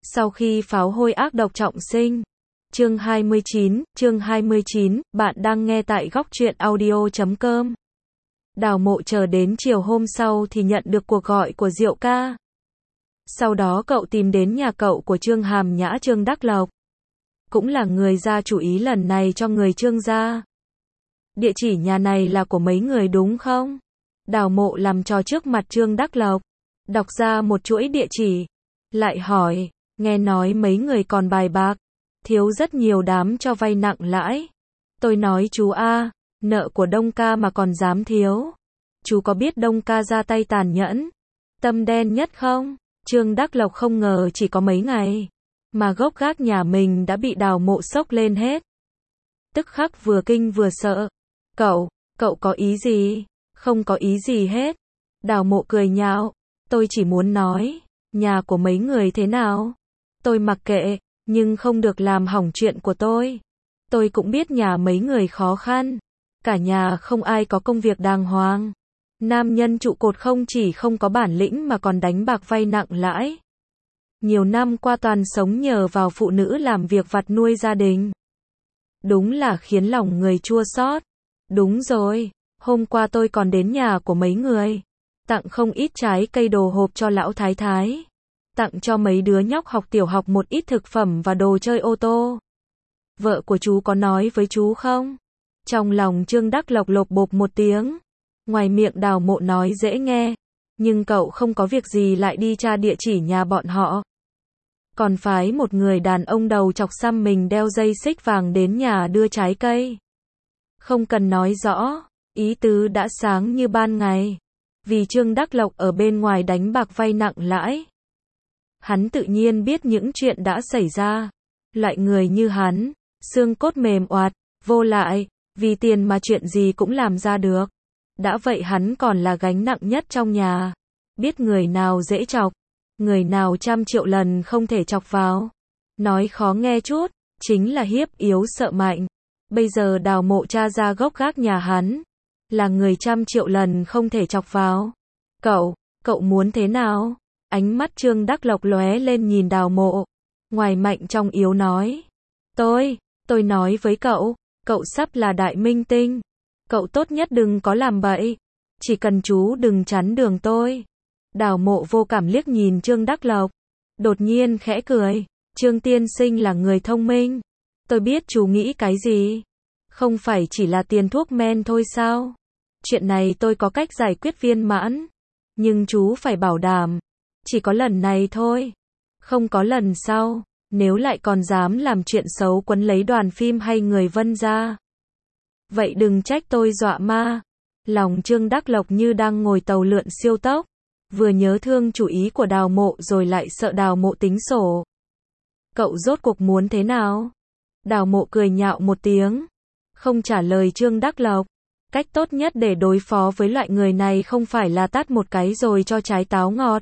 Sau khi pháo hôi ác độc trọng sinh. Chương 29, bạn đang nghe tại góc truyện audio.com. Đào Mộ chờ đến chiều hôm sau thì nhận được cuộc gọi của Diệu ca. Sau đó cậu tìm đến nhà cậu của Trương Hàm Nhã, Trương Đắc Lộc. Cũng là người ra chủ ý lần này cho người Trương gia. Địa chỉ nhà này là của mấy người đúng không? Đào Mộ làm trò trước mặt Trương Đắc Lộc. Đọc ra một chuỗi địa chỉ. Lại hỏi, nghe nói mấy người còn bài bạc. Thiếu rất nhiều đám cho vay nặng lãi. Tôi nói chú a, nợ của Đông ca mà còn dám thiếu. Chú có biết Đông ca ra tay tàn nhẫn, tâm đen nhất không? Trương Đắc Lộc không ngờ chỉ có mấy ngày mà gốc gác nhà mình đã bị Đào Mộ sốc lên hết. Tức khắc vừa kinh vừa sợ. Cậu có ý gì? Không có ý gì hết. Đào Mộ cười nhạo, tôi chỉ muốn nói, nhà của mấy người thế nào? Tôi mặc kệ, nhưng không được làm hỏng chuyện của tôi. Tôi cũng biết nhà mấy người khó khăn. Cả nhà không ai có công việc đàng hoàng. Nam nhân trụ cột không chỉ không có bản lĩnh mà còn đánh bạc vay nặng lãi. Nhiều năm qua toàn sống nhờ vào phụ nữ làm việc vặt nuôi gia đình. Đúng là khiến lòng người chua xót. Đúng rồi, hôm qua tôi còn đến nhà của mấy người. Tặng không ít trái cây đồ hộp cho lão thái thái. Tặng cho mấy đứa nhóc học tiểu học một ít thực phẩm và đồ chơi ô tô. Vợ của chú có nói với chú không? Trong lòng Trương Đắc Lộc lộp bộp một tiếng. Ngoài miệng Đào Mộ nói dễ nghe. Nhưng cậu không có việc gì lại đi tra địa chỉ nhà bọn họ. Còn phái một người đàn ông đầu chọc xăm mình đeo dây xích vàng đến nhà đưa trái cây. Không cần nói rõ, ý tứ đã sáng như ban ngày. Vì Trương Đắc Lộc ở bên ngoài đánh bạc vay nặng lãi. Hắn tự nhiên biết những chuyện đã xảy ra. Loại người như hắn, xương cốt mềm oạt, vô lại, vì tiền mà chuyện gì cũng làm ra được. Đã vậy hắn còn là gánh nặng nhất trong nhà. Biết người nào dễ chọc, người nào 100 triệu lần không thể chọc vào. Nói khó nghe chút, chính là hiếp yếu sợ mạnh. Bây giờ Đào Mộ tra ra gốc gác nhà hắn, là người 100 triệu lần không thể chọc vào. Cậu muốn thế nào? Ánh mắt Trương Đắc Lộc lóe lên nhìn Đào Mộ. Ngoài mạnh trong yếu nói. Tôi nói với cậu sắp là đại minh tinh. Cậu tốt nhất đừng có làm bậy. Chỉ cần chú đừng chắn đường tôi. Đào Mộ vô cảm liếc nhìn Trương Đắc Lộc. Đột nhiên khẽ cười. Trương tiên sinh là người thông minh. Tôi biết chú nghĩ cái gì. Không phải chỉ là tiền thuốc men thôi sao? Chuyện này tôi có cách giải quyết viên mãn. Nhưng chú phải bảo đảm. Chỉ có lần này thôi. Không có lần sau. Nếu lại còn dám làm chuyện xấu quấn lấy đoàn phim hay người Vân gia. Vậy đừng trách tôi dọa ma. Lòng Trương Đắc Lộc như đang ngồi tàu lượn siêu tốc. Vừa nhớ thương chủ ý của Đào Mộ rồi lại sợ Đào Mộ tính sổ. Cậu rốt cuộc muốn thế nào? Đào Mộ cười nhạo một tiếng. Không trả lời Trương Đắc Lộc. Cách tốt nhất để đối phó với loại người này không phải là tát một cái rồi cho trái táo ngọt.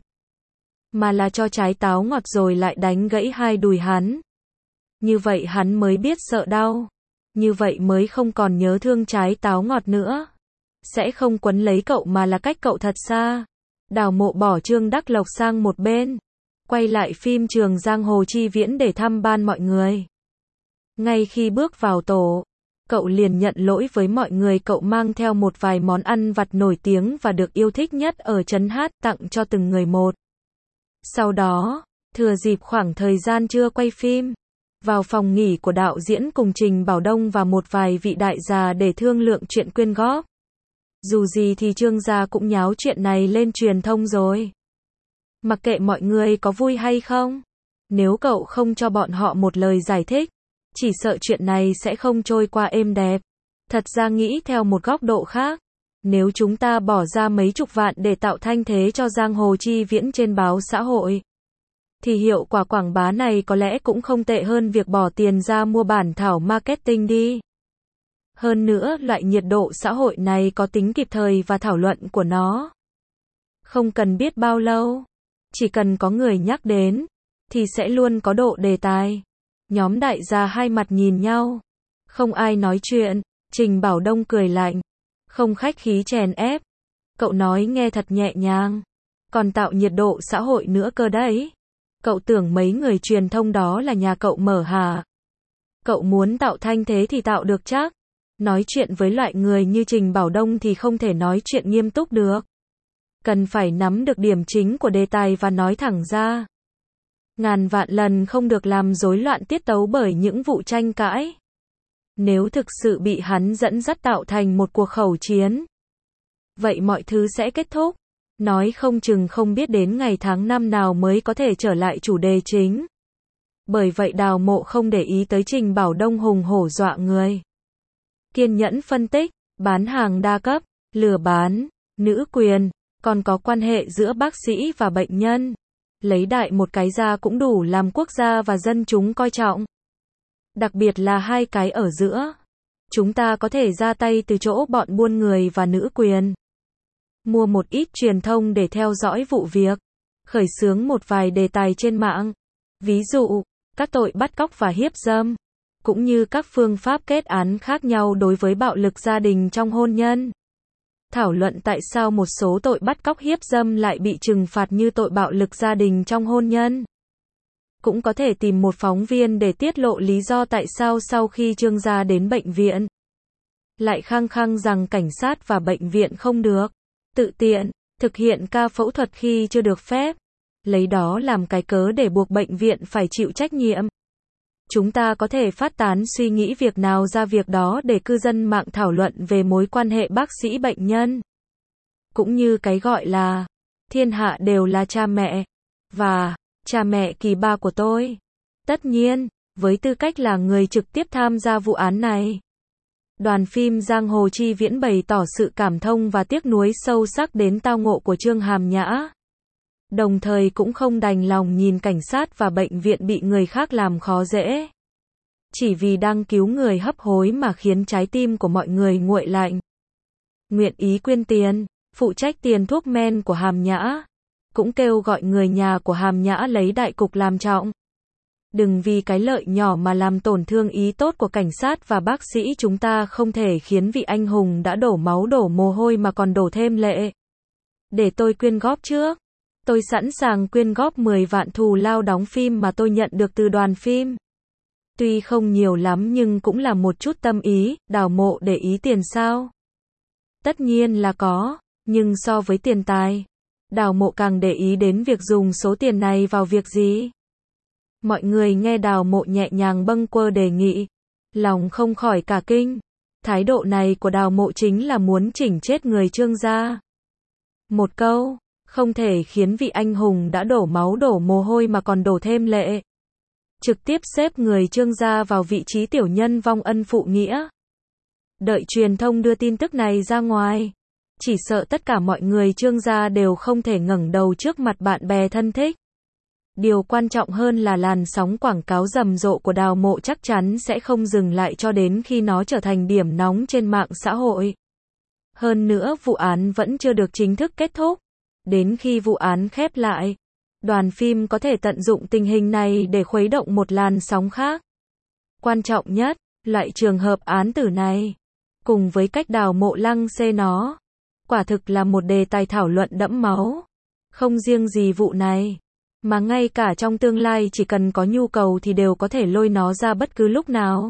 Mà là cho trái táo ngọt rồi lại đánh gãy hai đùi hắn. Như vậy hắn mới biết sợ đau. Như vậy mới không còn nhớ thương trái táo ngọt nữa. Sẽ không quấn lấy cậu mà là cách cậu thật xa. Đào Mộ bỏ Trương Đắc Lộc sang một bên. Quay lại phim trường Giang Hồ Chi Viễn để thăm ban mọi người. Ngay khi bước vào tổ, cậu liền nhận lỗi với mọi người. Cậu mang theo một vài món ăn vặt nổi tiếng và được yêu thích nhất ở trấn hát tặng cho từng người một. Sau đó, thừa dịp khoảng thời gian chưa quay phim, vào phòng nghỉ của đạo diễn cùng Trình Bảo Đông và một vài vị đại gia để thương lượng chuyện quyên góp. Dù gì thì Trương gia cũng nháo chuyện này lên truyền thông rồi. Mặc kệ mọi người có vui hay không, nếu cậu không cho bọn họ một lời giải thích, chỉ sợ chuyện này sẽ không trôi qua êm đẹp. Thật ra nghĩ theo một góc độ khác, nếu chúng ta bỏ ra mấy chục vạn để tạo thanh thế cho Giang Hồ Chi Viễn trên báo xã hội, thì hiệu quả quảng bá này có lẽ cũng không tệ hơn việc bỏ tiền ra mua bản thảo marketing đi. Hơn nữa, loại nhiệt độ xã hội này có tính kịp thời và thảo luận của nó không cần biết bao lâu. Chỉ cần có người nhắc đến, thì sẽ luôn có độ đề tài. Nhóm đại gia hai mặt nhìn nhau. Không ai nói chuyện. Trình Bảo Đông cười lạnh. Không khách khí chèn ép. Cậu nói nghe thật nhẹ nhàng. Còn tạo nhiệt độ xã hội nữa cơ đấy. Cậu tưởng mấy người truyền thông đó là nhà cậu mở hả? Cậu muốn tạo thanh thế thì tạo được chắc. Nói chuyện với loại người như Trình Bảo Đông thì không thể nói chuyện nghiêm túc được. Cần phải nắm được điểm chính của đề tài và nói thẳng ra. Ngàn vạn lần không được làm rối loạn tiết tấu bởi những vụ tranh cãi. Nếu thực sự bị hắn dẫn dắt tạo thành một cuộc khẩu chiến, vậy mọi thứ sẽ kết thúc. Nói không chừng không biết đến ngày tháng năm nào mới có thể trở lại chủ đề chính. Bởi vậy Đào Mộ không để ý tới Trình Bảo Đông hùng hổ dọa người. Kiên nhẫn phân tích, bán hàng đa cấp, lừa bán, nữ quyền, còn có quan hệ giữa bác sĩ và bệnh nhân. Lấy đại một cái ra cũng đủ làm quốc gia và dân chúng coi trọng. Đặc biệt là hai cái ở giữa. Chúng ta có thể ra tay từ chỗ bọn buôn người và nữ quyền. Mua một ít truyền thông để theo dõi vụ việc. Khởi xướng một vài đề tài trên mạng. Ví dụ, các tội bắt cóc và hiếp dâm. Cũng như các phương pháp kết án khác nhau đối với bạo lực gia đình trong hôn nhân. Thảo luận tại sao một số tội bắt cóc hiếp dâm lại bị trừng phạt như tội bạo lực gia đình trong hôn nhân. Cũng có thể tìm một phóng viên để tiết lộ lý do tại sao sau khi Trương gia đến bệnh viện, lại khăng khăng rằng cảnh sát và bệnh viện không được tự tiện thực hiện ca phẫu thuật khi chưa được phép. Lấy đó làm cái cớ để buộc bệnh viện phải chịu trách nhiệm. Chúng ta có thể phát tán suy nghĩ việc nào ra việc đó để cư dân mạng thảo luận về mối quan hệ bác sĩ bệnh nhân. Cũng như cái gọi là thiên hạ đều là cha mẹ và cha mẹ kỳ ba của tôi. Tất nhiên, với tư cách là người trực tiếp tham gia vụ án này, đoàn phim Giang Hồ Chi Viễn bày tỏ sự cảm thông và tiếc nuối sâu sắc đến tao ngộ của Trương Hàm Nhã. Đồng thời cũng không đành lòng nhìn cảnh sát và bệnh viện bị người khác làm khó dễ. Chỉ vì đang cứu người hấp hối mà khiến trái tim của mọi người nguội lạnh. Nguyện ý quyên tiền, phụ trách tiền thuốc men của Hàm Nhã. Cũng kêu gọi người nhà của Hàm Nhã lấy đại cục làm trọng. Đừng vì cái lợi nhỏ mà làm tổn thương ý tốt của cảnh sát và bác sĩ. Chúng ta không thể khiến vị anh hùng đã đổ máu đổ mồ hôi mà còn đổ thêm lệ. Để tôi quyên góp trước. Tôi sẵn sàng quyên góp 10 vạn thù lao đóng phim mà tôi nhận được từ đoàn phim. Tuy không nhiều lắm nhưng cũng là một chút tâm ý. Đào Mộ để ý tiền sao? Tất nhiên là có, nhưng so với tiền tài, Đào Mộ càng để ý đến việc dùng số tiền này vào việc gì. Mọi người nghe Đào Mộ nhẹ nhàng bâng quơ đề nghị, lòng không khỏi cả kinh. Thái độ này của Đào Mộ chính là muốn chỉnh chết người Trương gia. Một câu, không thể khiến vị anh hùng đã đổ máu đổ mồ hôi mà còn đổ thêm lệ. Trực tiếp xếp người Trương gia vào vị trí tiểu nhân vong ân phụ nghĩa. Đợi truyền thông đưa tin tức này ra ngoài, chỉ sợ tất cả mọi người Trương gia đều không thể ngẩng đầu trước mặt bạn bè thân thích. Điều quan trọng hơn là làn sóng quảng cáo rầm rộ của Đào Mộ chắc chắn sẽ không dừng lại cho đến khi nó trở thành điểm nóng trên mạng xã hội. Hơn nữa vụ án vẫn chưa được chính thức kết thúc. Đến khi vụ án khép lại, đoàn phim có thể tận dụng tình hình này để khuấy động một làn sóng khác. Quan trọng nhất, loại trường hợp án tử này, cùng với cách Đào Mộ lăng xê nó, quả thực là một đề tài thảo luận đẫm máu. Không riêng gì vụ này, mà ngay cả trong tương lai chỉ cần có nhu cầu thì đều có thể lôi nó ra bất cứ lúc nào.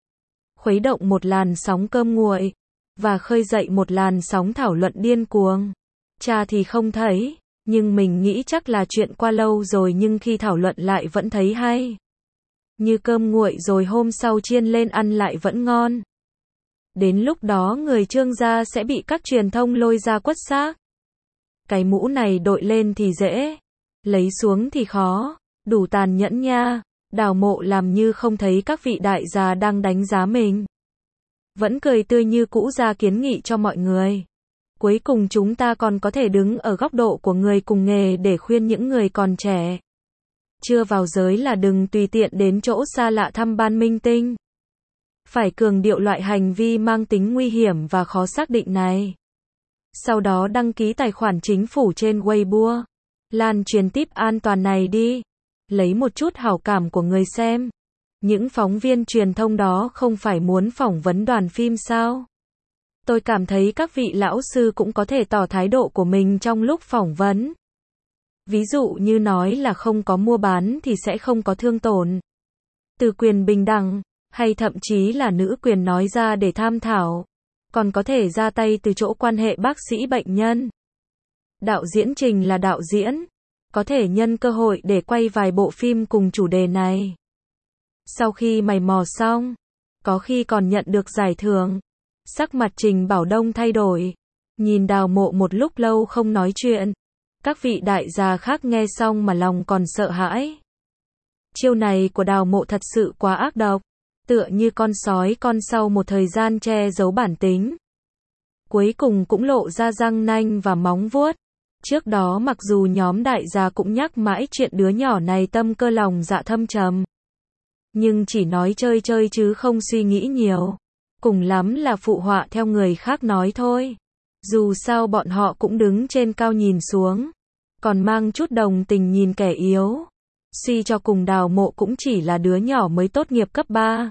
Khuấy động một làn sóng cơm nguội, và khơi dậy một làn sóng thảo luận điên cuồng. Cha thì không thấy, nhưng mình nghĩ chắc là chuyện qua lâu rồi nhưng khi thảo luận lại vẫn thấy hay. Như cơm nguội rồi hôm sau chiên lên ăn lại vẫn ngon. Đến lúc đó người Trương gia sẽ bị các truyền thông lôi ra quất xác. Cái mũ này đội lên thì dễ, lấy xuống thì khó, đủ tàn nhẫn nha. Đào Mộ làm như không thấy các vị đại gia đang đánh giá mình. Vẫn cười tươi như cũ ra kiến nghị cho mọi người. Cuối cùng chúng ta còn có thể đứng ở góc độ của người cùng nghề để khuyên những người còn trẻ. Chưa vào giới là đừng tùy tiện đến chỗ xa lạ thăm ban minh tinh. Phải cường điệu loại hành vi mang tính nguy hiểm và khó xác định này. Sau đó đăng ký tài khoản chính phủ trên Weibo. Lan truyền tip an toàn này đi. Lấy một chút hảo cảm của người xem. Những phóng viên truyền thông đó không phải muốn phỏng vấn đoàn phim sao? Tôi cảm thấy các vị lão sư cũng có thể tỏ thái độ của mình trong lúc phỏng vấn. Ví dụ như nói là không có mua bán thì sẽ không có thương tổn. Từ quyền bình đẳng, hay thậm chí là nữ quyền nói ra để tham thảo, còn có thể ra tay từ chỗ quan hệ bác sĩ bệnh nhân. Đạo diễn Trình là đạo diễn, có thể nhân cơ hội để quay vài bộ phim cùng chủ đề này. Sau khi mày mò xong, có khi còn nhận được giải thưởng. Sắc mặt Trình Bảo Đông thay đổi, nhìn Đào Mộ một lúc lâu không nói chuyện. Các vị đại gia khác nghe xong mà lòng còn sợ hãi. Chiêu này của Đào Mộ thật sự quá ác độc, tựa như con sói con sau một thời gian che giấu bản tính. Cuối cùng cũng lộ ra răng nanh và móng vuốt. Trước đó mặc dù nhóm đại gia cũng nhắc mãi chuyện đứa nhỏ này tâm cơ lòng dạ thâm trầm, nhưng chỉ nói chơi chơi chứ không suy nghĩ nhiều. Cùng lắm là phụ họa theo người khác nói thôi. Dù sao bọn họ cũng đứng trên cao nhìn xuống, còn mang chút đồng tình nhìn kẻ yếu. Suy cho cùng Đào Mộ cũng chỉ là đứa nhỏ mới tốt nghiệp cấp 3.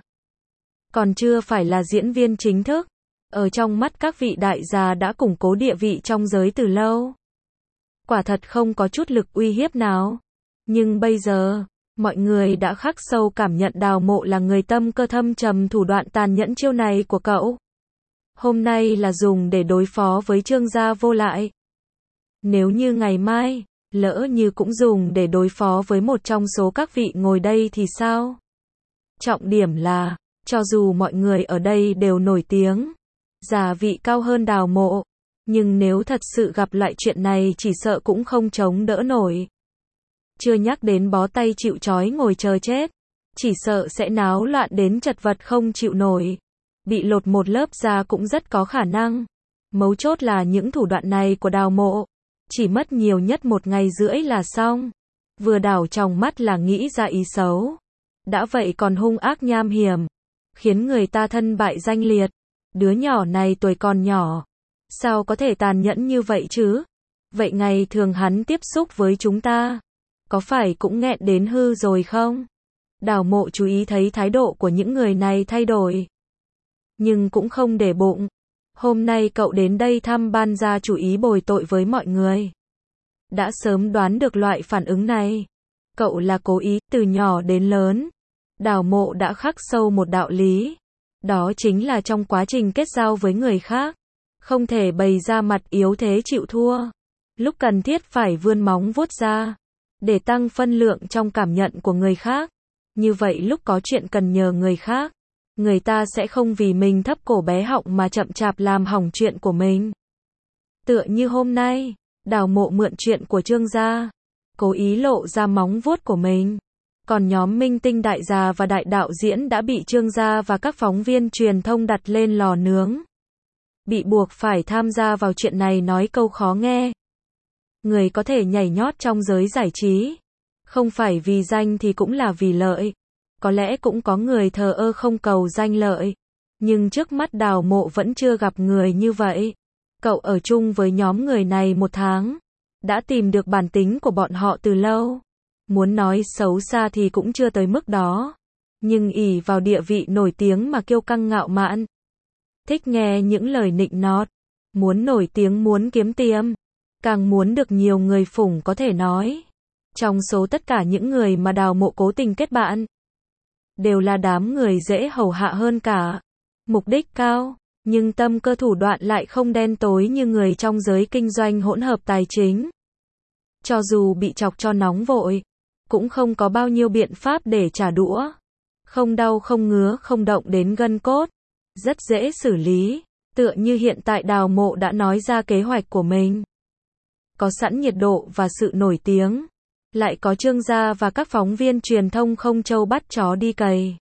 Còn chưa phải là diễn viên chính thức. Ở trong mắt các vị đại gia đã củng cố địa vị trong giới từ lâu. Quả thật không có chút lực uy hiếp nào. Nhưng bây giờ, mọi người đã khắc sâu cảm nhận Đào Mộ là người tâm cơ thâm trầm, thủ đoạn tàn nhẫn chiêu này của cậu. Hôm nay là dùng để đối phó với Trương gia vô lại. Nếu như ngày mai, lỡ như cũng dùng để đối phó với một trong số các vị ngồi đây thì sao? Trọng điểm là, cho dù mọi người ở đây đều nổi tiếng, giả vị cao hơn Đào Mộ, nhưng nếu thật sự gặp lại chuyện này chỉ sợ cũng không chống đỡ nổi. Chưa nhắc đến bó tay chịu trói ngồi chờ chết, chỉ sợ sẽ náo loạn đến chật vật không chịu nổi. Bị lột một lớp da cũng rất có khả năng. Mấu chốt là những thủ đoạn này của Đào Mộ, chỉ mất nhiều nhất 1 ngày rưỡi là xong. Vừa đảo trong mắt là nghĩ ra ý xấu. Đã vậy còn hung ác nham hiểm, khiến người ta thân bại danh liệt. Đứa nhỏ này tuổi còn nhỏ, sao có thể tàn nhẫn như vậy chứ? Vậy ngày thường hắn tiếp xúc với chúng ta, có phải cũng nghẹn đến hư rồi không? Đào Mộ chú ý thấy thái độ của những người này thay đổi, nhưng cũng không để bụng. Hôm nay cậu đến đây thăm ban gia chủ ý bồi tội với mọi người. Đã sớm đoán được loại phản ứng này. Cậu là cố ý, từ nhỏ đến lớn. Đào Mộ đã khắc sâu một đạo lý. Đó chính là trong quá trình kết giao với người khác, không thể bày ra mặt yếu thế chịu thua. Lúc cần thiết phải vươn móng vuốt ra, để tăng phân lượng trong cảm nhận của người khác. Như vậy lúc có chuyện cần nhờ người khác, người ta sẽ không vì mình thấp cổ bé họng mà chậm chạp làm hỏng chuyện của mình. Tựa như hôm nay, Đào Mộ mượn chuyện của Trương gia, cố ý lộ ra móng vuốt của mình. Còn nhóm minh tinh đại gia và đại đạo diễn đã bị Trương gia và các phóng viên truyền thông đặt lên lò nướng. Bị buộc phải tham gia vào chuyện này nói câu khó nghe. Người có thể nhảy nhót trong giới giải trí, không phải vì danh thì cũng là vì lợi. Có lẽ cũng có người thờ ơ không cầu danh lợi, nhưng trước mắt Đào Mộ vẫn chưa gặp người như vậy. Cậu ở chung với nhóm người này 1 tháng, đã tìm được bản tính của bọn họ từ lâu. Muốn nói xấu xa thì cũng chưa tới mức đó, nhưng ỷ vào địa vị nổi tiếng mà kiêu căng ngạo mạn. Thích nghe những lời nịnh nọt, muốn nổi tiếng, muốn kiếm tiền, càng muốn được nhiều người phủng có thể nói. Trong số tất cả những người mà Đào Mộ cố tình kết bạn, đều là đám người dễ hầu hạ hơn cả. Mục đích cao, nhưng tâm cơ thủ đoạn lại không đen tối như người trong giới kinh doanh hỗn hợp tài chính. Cho dù bị chọc cho nóng vội, cũng không có bao nhiêu biện pháp để trả đũa. Không đau không ngứa không động đến gân cốt. Rất dễ xử lý, tựa như hiện tại Đào Mộ đã nói ra kế hoạch của mình. Có sẵn nhiệt độ và sự nổi tiếng, lại có Trương gia và các phóng viên truyền thông không trâu bắt chó đi cày.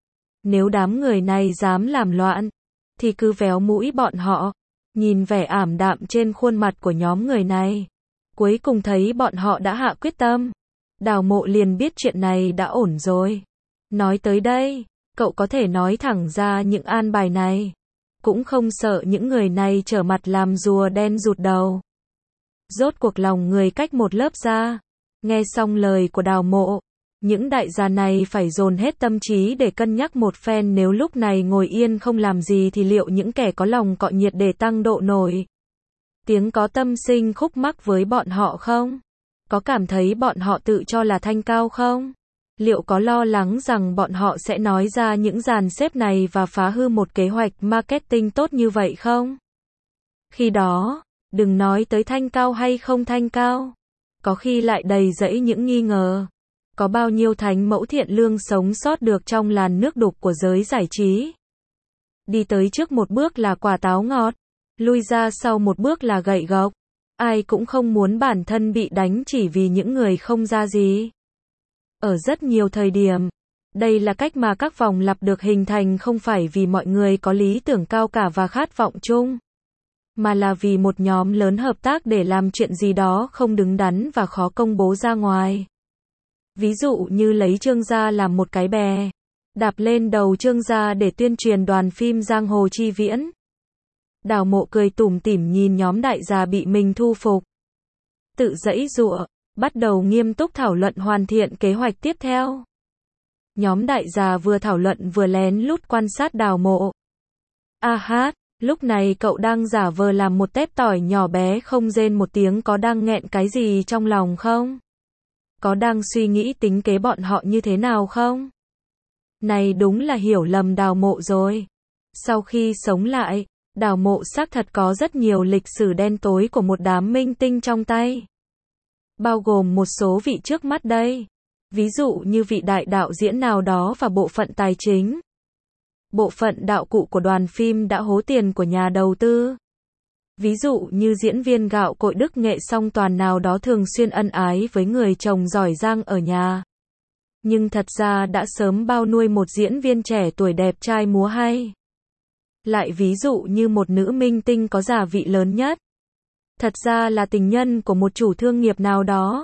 Nếu đám người này dám làm loạn, thì cứ véo mũi bọn họ. Nhìn vẻ ảm đạm trên khuôn mặt của nhóm người này, cuối cùng thấy bọn họ đã hạ quyết tâm. Đào Mộ liền biết chuyện này đã ổn rồi. Nói tới đây, cậu có thể nói thẳng ra những an bài này, cũng không sợ những người này trở mặt làm rùa đen rụt đầu. Rốt cuộc lòng người cách một lớp da. Nghe xong lời của Đào Mộ, những đại gia này phải dồn hết tâm trí để cân nhắc một phen, nếu lúc này ngồi yên không làm gì thì liệu những kẻ có lòng cọ nhiệt để tăng độ nổi tiếng có tâm sinh khúc mắc với bọn họ không? Có cảm thấy bọn họ tự cho là thanh cao không? Liệu có lo lắng rằng bọn họ sẽ nói ra những dàn xếp này và phá hư một kế hoạch marketing tốt như vậy không? Khi đó, đừng nói tới thanh cao hay không thanh cao. Có khi lại đầy rẫy những nghi ngờ. Có bao nhiêu thánh mẫu thiện lương sống sót được trong làn nước đục của giới giải trí. Đi tới trước một bước là quả táo ngọt, lui ra sau một bước là gậy gộc. Ai cũng không muốn bản thân bị đánh chỉ vì những người không ra gì. Ở rất nhiều thời điểm, đây là cách mà các vòng lặp được hình thành không phải vì mọi người có lý tưởng cao cả và khát vọng chung, mà là vì một nhóm lớn hợp tác để làm chuyện gì đó không đứng đắn và khó công bố ra ngoài. Ví dụ như lấy Trương gia làm một cái bè, đạp lên đầu Trương gia để tuyên truyền đoàn phim Giang Hồ Chi Viễn. Đào Mộ cười tủm tỉm nhìn nhóm đại gia bị mình thu phục. Tự giãy giụa, bắt đầu nghiêm túc thảo luận hoàn thiện kế hoạch tiếp theo. Nhóm đại gia vừa thảo luận vừa lén lút quan sát Đào Mộ. A hát, lúc này cậu đang giả vờ làm một tép tỏi nhỏ bé không rên một tiếng, có đang nghẹn cái gì trong lòng không? Có đang suy nghĩ tính kế bọn họ như thế nào không? Này đúng là hiểu lầm Đào Mộ rồi. Sau khi sống lại, Đào Mộ xác thật có rất nhiều lịch sử đen tối của một đám minh tinh trong tay. Bao gồm một số vị trước mắt đây. Ví dụ như vị đại đạo diễn nào đó và bộ phận tài chính. Bộ phận đạo cụ của đoàn phim đã hố tiền của nhà đầu tư. Ví dụ như diễn viên gạo cội Đức Nghệ Song Toàn nào đó thường xuyên ân ái với người chồng giỏi giang ở nhà. Nhưng thật ra đã sớm bao nuôi một diễn viên trẻ tuổi đẹp trai múa hay. Lại ví dụ như một nữ minh tinh có giả vị lớn nhất. Thật ra là tình nhân của một chủ thương nghiệp nào đó.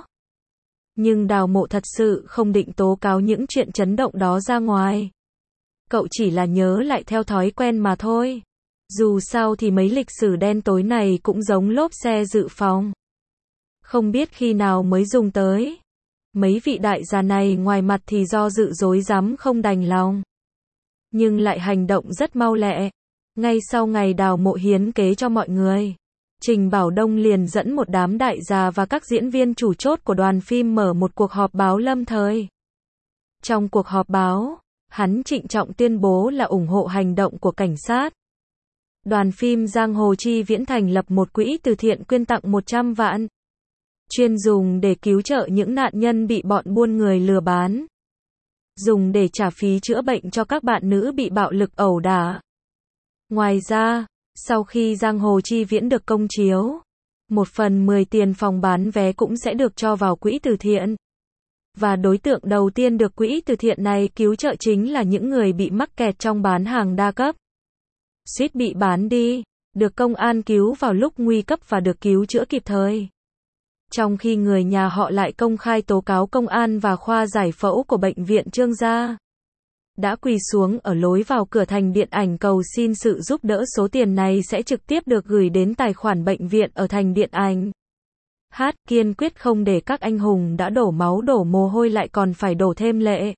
Nhưng Đào Mộ thật sự không định tố cáo những chuyện chấn động đó ra ngoài. Cậu chỉ là nhớ lại theo thói quen mà thôi. Dù sao thì mấy lịch sử đen tối này cũng giống lốp xe dự phòng. Không biết khi nào mới dùng tới. Mấy vị đại gia này ngoài mặt thì do dự dối rắm không đành lòng. Nhưng lại hành động rất mau lẹ. Ngay sau ngày Đào Mộ hiến kế cho mọi người, Trình Bảo Đông liền dẫn một đám đại gia và các diễn viên chủ chốt của đoàn phim mở một cuộc họp báo lâm thời. Trong cuộc họp báo, hắn trịnh trọng tuyên bố là ủng hộ hành động của cảnh sát. Đoàn phim Giang Hồ Chi Viễn thành lập một quỹ từ thiện quyên tặng 100 vạn. Chuyên dùng để cứu trợ những nạn nhân bị bọn buôn người lừa bán. Dùng để trả phí chữa bệnh cho các bạn nữ bị bạo lực ẩu đả. Ngoài ra, sau khi Giang Hồ Chi Viễn được công chiếu, 1/10 tiền phòng bán vé cũng sẽ được cho vào quỹ từ thiện. Và đối tượng đầu tiên được quỹ từ thiện này cứu trợ chính là những người bị mắc kẹt trong bán hàng đa cấp. Suýt bị bán đi, được công an cứu vào lúc nguy cấp và được cứu chữa kịp thời. Trong khi người nhà họ lại công khai tố cáo công an và khoa giải phẫu của bệnh viện Trương gia. Đã quỳ xuống ở lối vào cửa thành điện ảnh cầu xin sự giúp đỡ, số tiền này sẽ trực tiếp được gửi đến tài khoản bệnh viện ở thành điện ảnh. Hát kiên quyết không để các anh hùng đã đổ máu đổ mồ hôi lại còn phải đổ thêm lệ.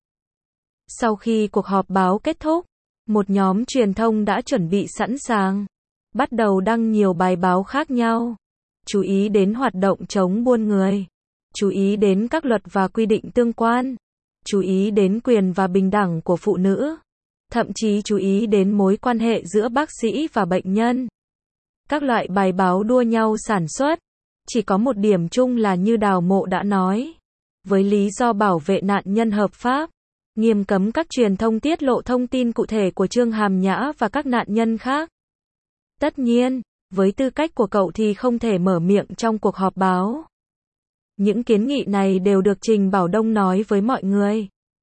Sau khi cuộc họp báo kết thúc, một nhóm truyền thông đã chuẩn bị sẵn sàng, bắt đầu đăng nhiều bài báo khác nhau. Chú ý đến hoạt động chống buôn người, chú ý đến các luật và quy định tương quan, chú ý đến quyền và bình đẳng của phụ nữ, thậm chí chú ý đến mối quan hệ giữa bác sĩ và bệnh nhân. Các loại bài báo đua nhau sản xuất, chỉ có một điểm chung là như Đào Mộ đã nói, với lý do bảo vệ nạn nhân hợp pháp, nghiêm cấm các truyền thông tiết lộ thông tin cụ thể của Trương Hàm Nhã và các nạn nhân khác. Tất nhiên, với tư cách của cậu thì không thể mở miệng trong cuộc họp báo. Những kiến nghị này đều được Trình Bảo Đông nói với mọi người.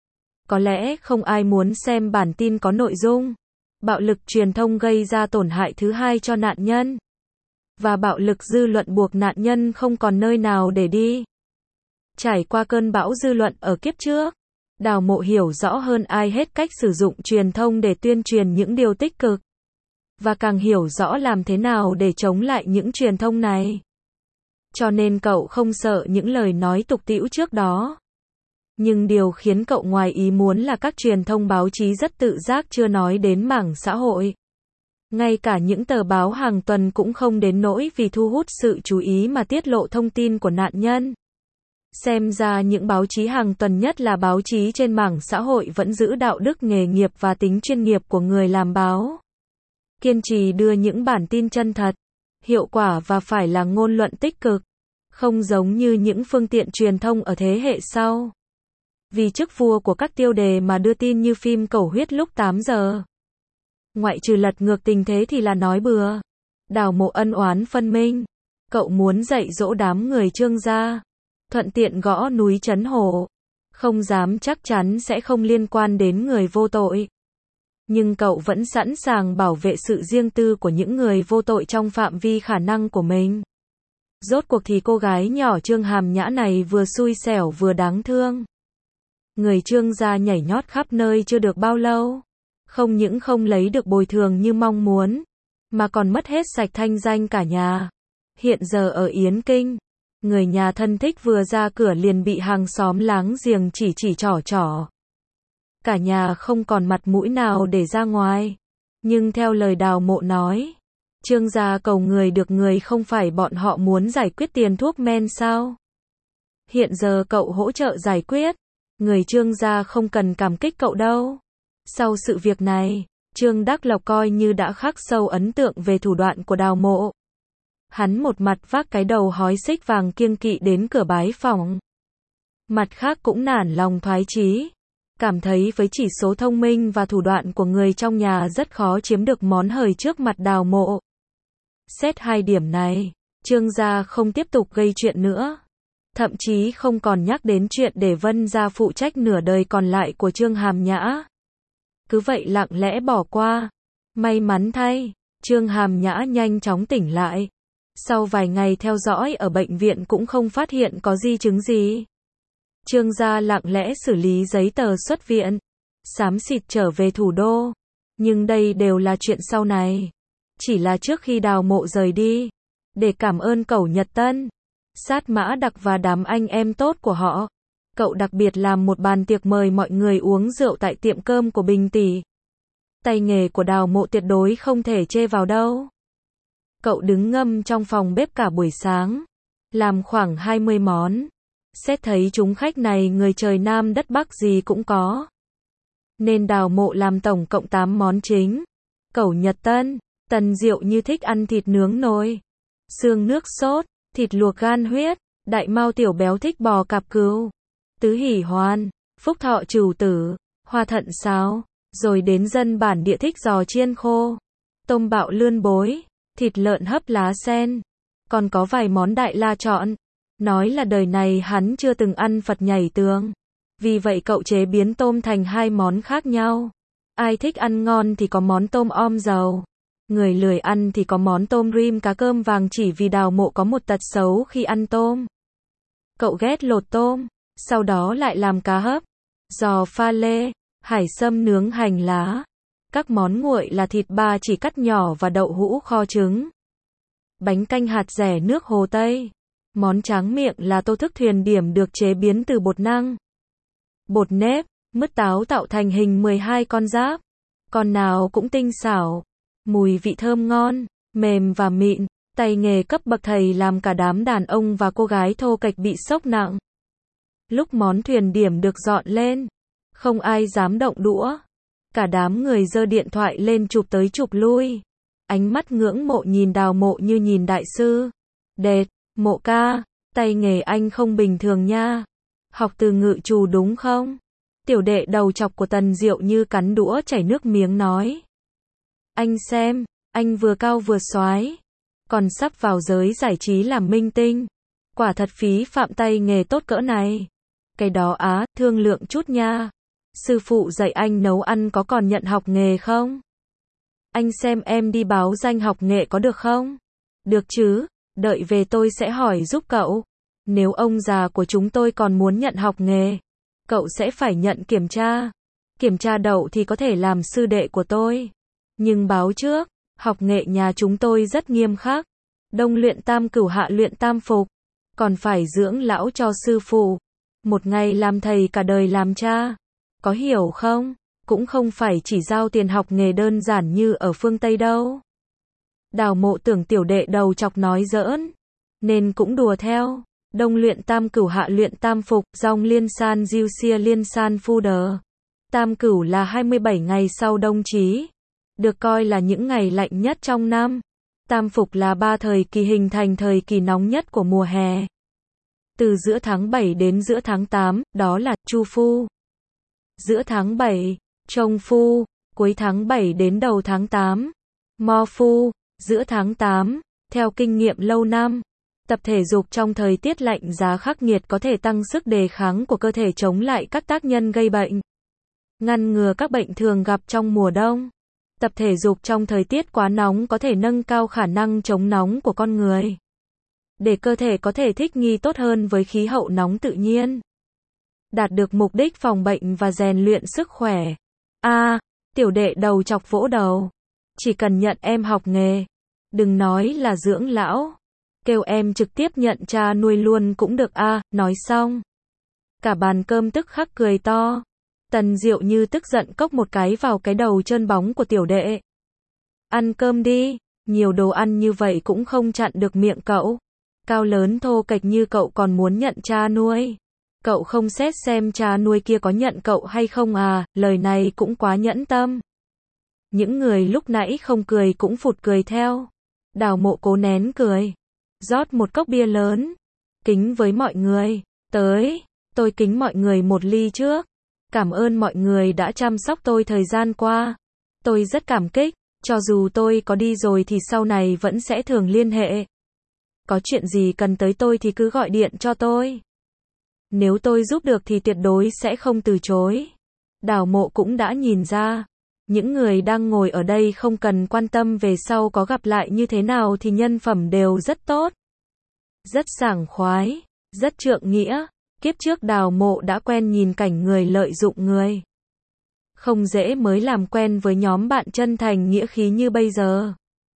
Có lẽ không ai muốn xem bản tin có nội dung bạo lực truyền thông gây ra tổn hại thứ hai cho nạn nhân, và bạo lực dư luận buộc nạn nhân không còn nơi nào để đi. Trải qua cơn bão dư luận ở kiếp trước, Đào Mộ hiểu rõ hơn ai hết cách sử dụng truyền thông để tuyên truyền những điều tích cực, và càng hiểu rõ làm thế nào để chống lại những truyền thông này. Cho nên cậu không sợ những lời nói tục tĩu trước đó. Nhưng điều khiến cậu ngoài ý muốn là các truyền thông báo chí rất tự giác, chưa nói đến mảng xã hội. Ngay cả những tờ báo hàng tuần cũng không đến nỗi vì thu hút sự chú ý mà tiết lộ thông tin của nạn nhân. Xem ra những báo chí hàng tuần, nhất là báo chí trên mảng xã hội, vẫn giữ đạo đức nghề nghiệp và tính chuyên nghiệp của người làm báo. Kiên trì đưa những bản tin chân thật, hiệu quả và phải là ngôn luận tích cực, không giống như những phương tiện truyền thông ở thế hệ sau. Vì chức vua của các tiêu đề mà đưa tin như phim cầu huyết lúc 8 giờ. Ngoại trừ lật ngược tình thế thì là nói bừa. Đào Mộ ân oán phân minh. Cậu muốn dạy dỗ đám người Trương gia. Thuận tiện gõ núi trấn hổ. Không dám chắc chắn sẽ không liên quan đến người vô tội. Nhưng cậu vẫn sẵn sàng bảo vệ sự riêng tư của những người vô tội trong phạm vi khả năng của mình. Rốt cuộc thì cô gái nhỏ Trương Hàm Nhã này vừa xui xẻo vừa đáng thương. Người Trương gia nhảy nhót khắp nơi chưa được bao lâu. Không những không lấy được bồi thường như mong muốn, mà còn mất hết sạch thanh danh cả nhà. Hiện giờ ở Yến Kinh, người nhà thân thích vừa ra cửa liền bị hàng xóm láng giềng chỉ trỏ. Cả nhà không còn mặt mũi nào để ra ngoài. Nhưng theo lời Đào Mộ nói, Trương gia cầu người được người, không phải bọn họ muốn giải quyết tiền thuốc men sao? Hiện giờ cậu hỗ trợ giải quyết, người Trương gia không cần cảm kích cậu đâu. Sau sự việc này, Trương Đắc Lộc coi như đã khắc sâu ấn tượng về thủ đoạn của Đào Mộ. Hắn một mặt vác cái đầu hói xích vàng kiêng kỵ đến cửa bái phỏng, mặt khác cũng nản lòng thoái chí, cảm thấy với chỉ số thông minh và thủ đoạn của người trong nhà rất khó chiếm được món hời trước mặt Đào Mộ. Xét hai điểm này, Trương gia không tiếp tục gây chuyện nữa. Thậm chí không còn nhắc đến chuyện để Vân gia phụ trách nửa đời còn lại của Trương Hàm Nhã. Cứ vậy lặng lẽ bỏ qua. May mắn thay, Trương Hàm Nhã nhanh chóng tỉnh lại. Sau vài ngày theo dõi ở bệnh viện cũng không phát hiện có di chứng gì. Trương gia lặng lẽ xử lý giấy tờ xuất viện, xám xịt trở về thủ đô. Nhưng đây đều là chuyện sau này. Chỉ là trước khi Đào Mộ rời đi, để cảm ơn Cẩu Nhật Tân, Sát Mã Đặc và đám anh em tốt của họ, cậu đặc biệt làm một bàn tiệc mời mọi người uống rượu tại tiệm cơm của Bình tỷ. Tay nghề của Đào Mộ tuyệt đối không thể chê vào đâu. Cậu đứng ngâm trong phòng bếp cả buổi sáng, làm khoảng 20 món. Xét thấy chúng khách này người trời Nam đất Bắc gì cũng có, nên Đào Mộ làm tổng cộng 8 món chính. Cẩu Nhật Tân, Tần Diệu Như thích ăn thịt nướng nồi, xương nước sốt, thịt luộc gan huyết. Đại Mao Tiểu Béo thích bò cạp cừu, Tứ Hỷ Hoan, Phúc Thọ Trừu Tử, Hoa Thận Sáo. Rồi đến dân bản địa thích giò chiên khô, tôm bạo lươn bối, thịt lợn hấp lá sen. Còn có vài món Đại La chọn. Nói là đời này hắn chưa từng ăn Phật nhảy tường. Vì vậy cậu chế biến tôm thành 2 món khác nhau. Ai thích ăn ngon thì có món tôm om dầu. Người lười ăn thì có món tôm rim cá cơm vàng, chỉ vì Đào Mộ có một tật xấu khi ăn tôm. Cậu ghét lột tôm, sau đó lại làm cá hấp, giò pha lê, hải sâm nướng hành lá. Các món nguội là thịt ba chỉ cắt nhỏ và đậu hũ kho trứng. Bánh canh hạt dẻ nước Hồ Tây. Món tráng miệng là tô thức thuyền điểm được chế biến từ bột năng, bột nếp, mứt táo tạo thành hình 12 con giáp. Con nào cũng tinh xảo, mùi vị thơm ngon, mềm và mịn. Tay nghề cấp bậc thầy làm cả đám đàn ông và cô gái thô kệch bị sốc nặng. Lúc món thuyền điểm được dọn lên, không ai dám động đũa. Cả đám người giơ điện thoại lên chụp tới chụp lui. Ánh mắt ngưỡng mộ nhìn Đào Mộ như nhìn đại sư. Đệt, Mộ ca, tay nghề anh không bình thường nha. Học từ ngự trù đúng không? Tiểu đệ đầu chọc của Tần Diệu Như cắn đũa chảy nước miếng nói. Anh xem, anh vừa cao vừa soái, còn sắp vào giới giải trí làm minh tinh. Quả thật phí phạm tay nghề tốt cỡ này. Cái đó á, thương lượng chút nha. Sư phụ dạy anh nấu ăn có còn nhận học nghề không? Anh xem em đi báo danh học nghệ có được không? Được chứ, đợi về tôi sẽ hỏi giúp cậu. Nếu ông già của chúng tôi còn muốn nhận học nghề, cậu sẽ phải nhận kiểm tra. Kiểm tra đậu thì có thể làm sư đệ của tôi. Nhưng báo trước, học nghệ nhà chúng tôi rất nghiêm khắc. Đông luyện tam cửu, hạ luyện tam phục. Còn phải dưỡng lão cho sư phụ. Một ngày làm thầy, cả đời làm cha. Có hiểu không? Cũng không phải chỉ giao tiền học nghề đơn giản như ở phương Tây đâu. Đào Mộ tưởng tiểu đệ đầu chọc nói giỡn, nên cũng đùa theo. Đông luyện tam cửu hạ luyện tam phục, dòng liên san diêu xia liên san phu đờ. Tam cửu là 27 ngày sau đông chí, được coi là những ngày lạnh nhất trong năm. Tam phục là 3 thời kỳ hình thành thời kỳ nóng nhất của mùa hè. Từ giữa tháng 7 đến giữa tháng 8, đó là Chu Phu. Giữa tháng 7, Trông Phu, cuối tháng 7 đến đầu tháng 8, Mo Phu, giữa tháng 8, theo kinh nghiệm lâu năm. Tập thể dục trong thời tiết lạnh giá khắc nghiệt có thể tăng sức đề kháng của cơ thể chống lại các tác nhân gây bệnh, ngăn ngừa các bệnh thường gặp trong mùa đông. Tập thể dục trong thời tiết quá nóng có thể nâng cao khả năng chống nóng của con người, để cơ thể có thể thích nghi tốt hơn với khí hậu nóng tự nhiên, đạt được mục đích phòng bệnh và rèn luyện sức khỏe. Tiểu đệ đầu chọc vỗ đầu. Chỉ cần nhận em học nghề, đừng nói là dưỡng lão, kêu em trực tiếp nhận cha nuôi luôn cũng được nói xong. Cả bàn cơm tức khắc cười to. Tần Diệu Như tức giận cốc một cái vào cái đầu trơn bóng của tiểu đệ. Ăn cơm đi, nhiều đồ ăn như vậy cũng không chặn được miệng cậu. Cao lớn thô kệch như cậu còn muốn nhận cha nuôi. Cậu không xét xem cha nuôi kia có nhận cậu hay không lời này cũng quá nhẫn tâm. Những người lúc nãy không cười cũng phụt cười theo. Đào Mộ cố nén cười, rót một cốc bia lớn, kính với mọi người, tôi kính mọi người một ly trước. Cảm ơn mọi người đã chăm sóc tôi thời gian qua. Tôi rất cảm kích, cho dù tôi có đi rồi thì sau này vẫn sẽ thường liên hệ. Có chuyện gì cần tới tôi thì cứ gọi điện cho tôi. Nếu tôi giúp được thì tuyệt đối sẽ không từ chối. Đào Mộ cũng đã nhìn ra, những người đang ngồi ở đây không cần quan tâm về sau có gặp lại như thế nào thì nhân phẩm đều rất tốt, rất sảng khoái, rất trượng nghĩa. Kiếp trước Đào Mộ đã quen nhìn cảnh người lợi dụng người. Không dễ mới làm quen với nhóm bạn chân thành nghĩa khí như bây giờ.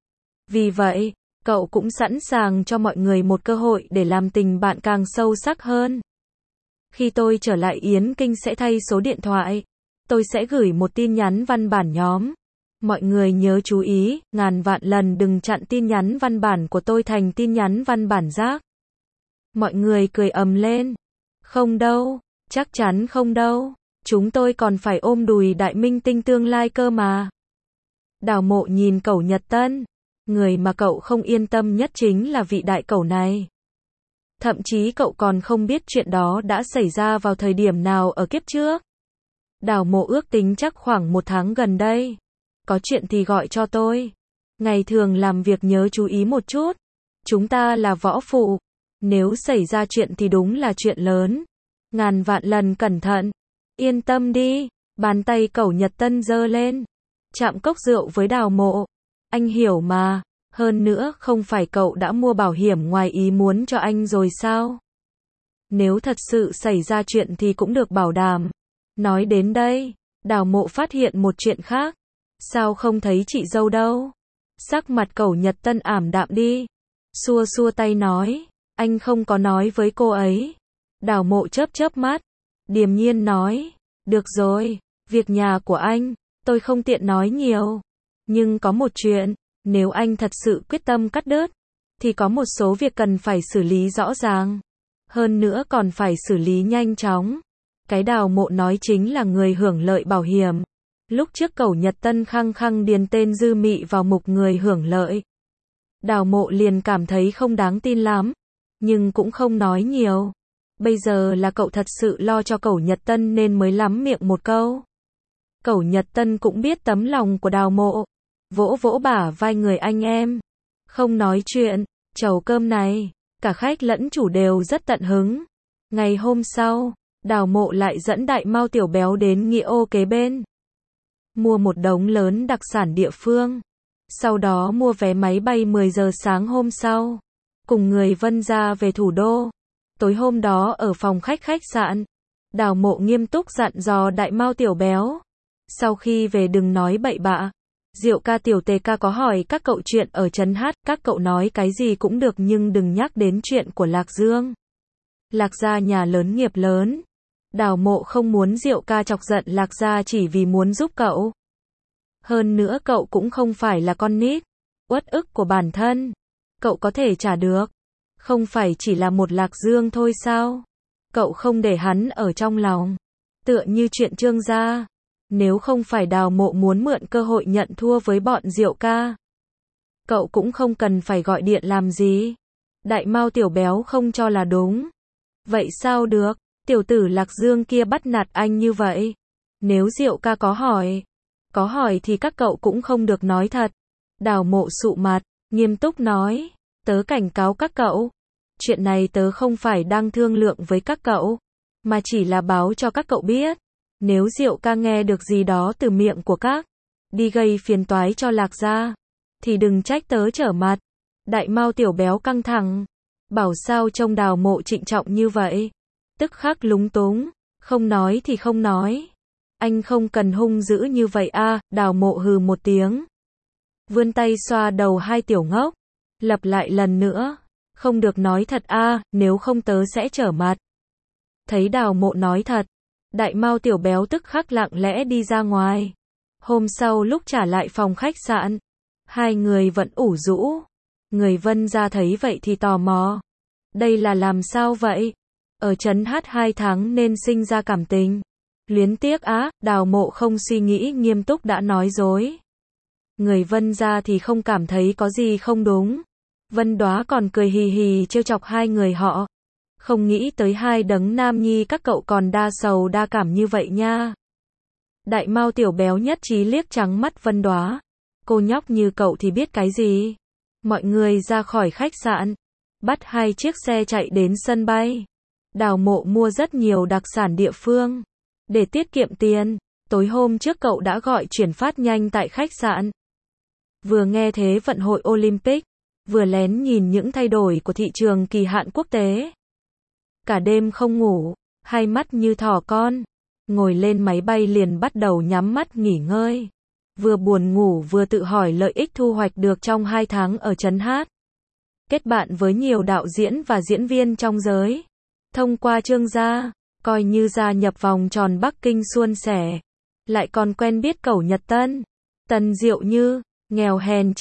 Vì vậy, cậu cũng sẵn sàng cho mọi người một cơ hội để làm tình bạn càng sâu sắc hơn. Khi tôi trở lại Yến Kinh sẽ thay số điện thoại. Tôi sẽ gửi một tin nhắn văn bản nhóm. Mọi người nhớ chú ý, ngàn vạn lần đừng chặn tin nhắn văn bản của tôi thành tin nhắn văn bản rác. Mọi người cười ầm lên. Không đâu, chắc chắn không đâu. Chúng tôi còn phải ôm đùi đại minh tinh tương lai cơ mà. Đào Mộ nhìn Cẩu Nhật Tân. Người mà cậu không yên tâm nhất chính là vị đại cẩu này. Thậm chí cậu còn không biết chuyện đó đã xảy ra vào thời điểm nào ở kiếp trước. Đào Mộ ước tính chắc khoảng 1 tháng gần đây. Có chuyện thì gọi cho tôi. Ngày thường làm việc nhớ chú ý một chút. Chúng ta là võ phụ. Nếu xảy ra chuyện thì đúng là chuyện lớn. Ngàn vạn lần cẩn thận. Yên tâm đi. Bàn tay Cẩu Nhật Tân giơ lên, chạm cốc rượu với Đào Mộ. Anh hiểu mà. Hơn nữa không phải cậu đã mua bảo hiểm ngoài ý muốn cho anh rồi sao? Nếu thật sự xảy ra chuyện thì cũng được bảo đảm. Nói đến đây, Đào Mộ phát hiện một chuyện khác. Sao không thấy chị dâu đâu? Sắc mặt Cẩu Nhật Tân ảm đạm đi. Xua xua tay nói, anh không có nói với cô ấy. Đào Mộ chớp chớp mắt, điềm nhiên nói, được rồi, việc nhà của anh, tôi không tiện nói nhiều. Nhưng có một chuyện, nếu anh thật sự quyết tâm cắt đứt, thì có một số việc cần phải xử lý rõ ràng. Hơn nữa còn phải xử lý nhanh chóng. Cái Đào Mộ nói chính là người hưởng lợi bảo hiểm. Lúc trước Cẩu Nhật Tân khăng khăng điền tên Dư Mị vào mục người hưởng lợi. Đào Mộ liền cảm thấy không đáng tin lắm, nhưng cũng không nói nhiều. Bây giờ là cậu thật sự lo cho Cẩu Nhật Tân nên mới lắm miệng một câu. Cẩu Nhật Tân cũng biết tấm lòng của Đào Mộ, vỗ vỗ bả vai người anh em. Không nói chuyện, chầu cơm này, cả khách lẫn chủ đều rất tận hứng. Ngày hôm sau, Đào Mộ lại dẫn Đại Mao Tiểu Béo đến Nghĩa Ô kế bên. Mua một đống lớn đặc sản địa phương. Sau đó mua vé máy bay 10 giờ sáng hôm sau. Cùng người Vân ra về thủ đô. Tối hôm đó ở phòng khách sạn, Đào Mộ nghiêm túc dặn dò Đại Mao Tiểu Béo. Sau khi về đừng nói bậy bạ. Diệu ca Tiểu Tề ca có hỏi các cậu chuyện ở trấn hát, các cậu nói cái gì cũng được nhưng đừng nhắc đến chuyện của Lạc Dương. Lạc gia nhà lớn nghiệp lớn. Đào Mộ không muốn Diệu ca chọc giận Lạc gia chỉ vì muốn giúp cậu. Hơn nữa cậu cũng không phải là con nít, uất ức của bản thân. Cậu có thể trả được. Không phải chỉ là một Lạc Dương thôi sao? Cậu không để hắn ở trong lòng. Tựa như chuyện Trương gia. Nếu không phải Đào Mộ muốn mượn cơ hội nhận thua với bọn Diệu ca, cậu cũng không cần phải gọi điện làm gì. Đại Mao Tiểu Béo không cho là đúng. Vậy sao được? Tiểu tử Lạc Dương kia bắt nạt anh như vậy. Nếu Diệu ca có hỏi thì các cậu cũng không được nói thật. Đào Mộ sụ mặt, nghiêm túc nói, tớ cảnh cáo các cậu. Chuyện này tớ không phải đang thương lượng với các cậu, mà chỉ là báo cho các cậu biết. Nếu Diệu ca nghe được gì đó từ miệng của các, đi gây phiền toái cho Lạc gia, thì đừng trách tớ trở mặt. Đại Mao Tiểu Béo căng thẳng, bảo sao trông Đào Mộ trịnh trọng như vậy. Tức khắc lúng túng, không nói thì không nói. Anh không cần hung dữ như vậy a. Đào Mộ hừ một tiếng, vươn tay xoa đầu hai tiểu ngốc, lặp lại lần nữa, không được nói thật a, nếu không tớ sẽ trở mặt. Thấy Đào Mộ nói thật, Đại Mao Tiểu Béo tức khắc lặng lẽ đi ra ngoài. Hôm sau lúc trả lại phòng khách sạn, hai người vẫn ủ rũ. Người Vân gia thấy vậy thì tò mò. Đây là làm sao vậy? Ở trấn hát 2 tháng nên sinh ra cảm tình. Luyến tiếc á, Đào Mộ không suy nghĩ nghiêm túc đã nói dối. Người Vân gia thì không cảm thấy có gì không đúng. Vân Đóa còn cười hì hì trêu chọc hai người họ. Không nghĩ tới hai đấng nam nhi các cậu còn đa sầu đa cảm như vậy nha. Đại Mao Tiểu Béo nhất trí liếc trắng mắt Vân Đóa. Cô nhóc như cậu thì biết cái gì. Mọi người ra khỏi khách sạn, bắt 2 chiếc xe chạy đến sân bay. Đào Mộ mua rất nhiều đặc sản địa phương. Để tiết kiệm tiền, tối hôm trước cậu đã gọi chuyển phát nhanh tại khách sạn. Vừa nghe Thế vận hội Olympic, vừa lén nhìn những thay đổi của thị trường kỳ hạn quốc tế. Cả đêm không ngủ, hai mắt như thỏ con. Ngồi lên máy bay liền bắt đầu nhắm mắt nghỉ ngơi. Vừa buồn ngủ vừa tự hỏi lợi ích thu hoạch được trong 2 tháng ở trấn hát. Kết bạn với nhiều đạo diễn và diễn viên trong giới. Thông qua Trương gia, coi như gia nhập vòng tròn Bắc Kinh suôn sẻ. Lại còn quen biết Cẩu Nhật Tân, Tần Diệu Như, nghèo hèn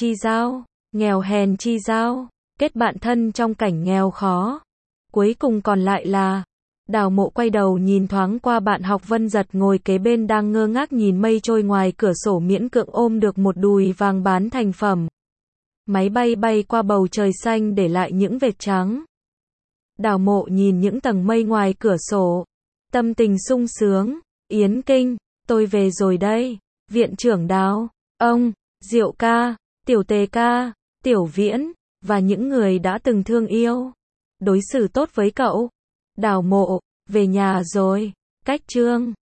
chi giao, kết bạn thân trong cảnh nghèo khó. Cuối cùng còn lại là, Đào Mộ quay đầu nhìn thoáng qua bạn học Vân Giật ngồi kế bên đang ngơ ngác nhìn mây trôi ngoài cửa sổ miễn cưỡng ôm được một đùi vàng bán thành phẩm. Máy bay bay qua bầu trời xanh để lại những vệt trắng. Đào Mộ nhìn những tầng mây ngoài cửa sổ, tâm tình sung sướng. Yến Kinh, tôi về rồi đây. Viện trưởng Đào, ông, Diệu ca, Tiểu Tề ca, Tiểu Viễn, và những người đã từng thương yêu, đối xử tốt với cậu. Đào Mộ, về nhà rồi. Cách Trương